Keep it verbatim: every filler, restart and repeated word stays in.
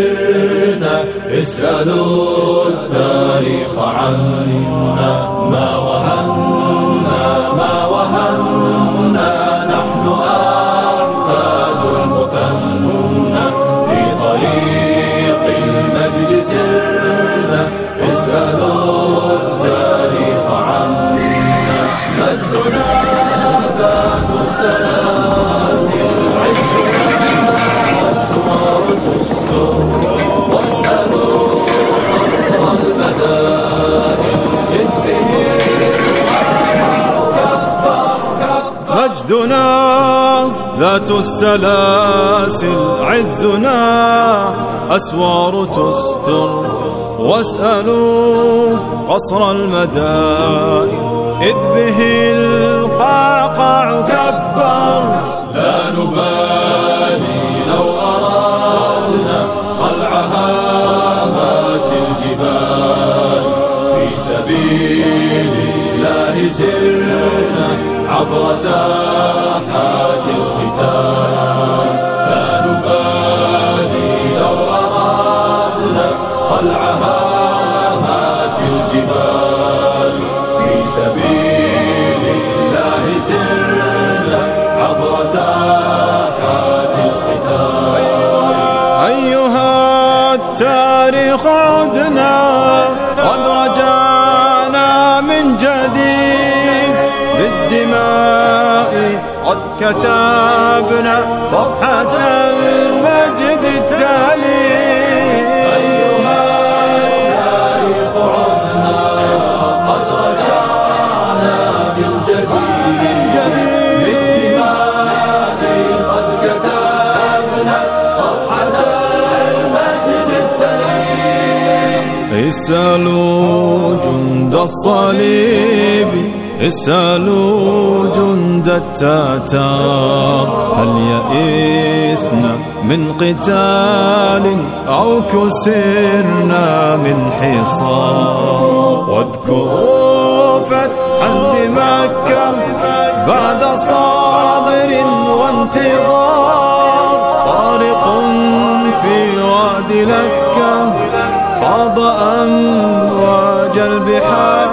سرنا اسألوا التاريخ عنا. ما وهنا ما وهنا نحن أحفاد المثنى في طريق المجد سرنا اسألوا التاريخ عنا. مجدنا ذات السلاسل عزنا والسوار تستر واسألوا قصر المدائن إذ به كبر كبر. مجدنا ذات السلاسل عزنا أسوار تستر واسألوا قصر المدائن إذ به القعقاع كبر. لا نبالي لو أرادنا خلع هامات الجبال في سبيل الله سرنا عبر ساحات القتال. لا نبالي لو أرادنا خلع هامات الجبال في سبيل الله سرنا عبر ساحات القتال. أيها التاريخ عدنا قد رجعنا من جديد بالدماء قد كتبنا صفحة المجد التالي. أيها التاريخ عدنا قد رجعنا من جديد بالدماء قد كتبنا صفحة المجد التالي. اسألوا جند الصليب اسألوا جند التتار هل يئسنا من قتال أو كسرنا من حصار. واذكروا فتحا لمكة بعد صابر وانتظار. طارق في وادي لكة خاض أمواج البحار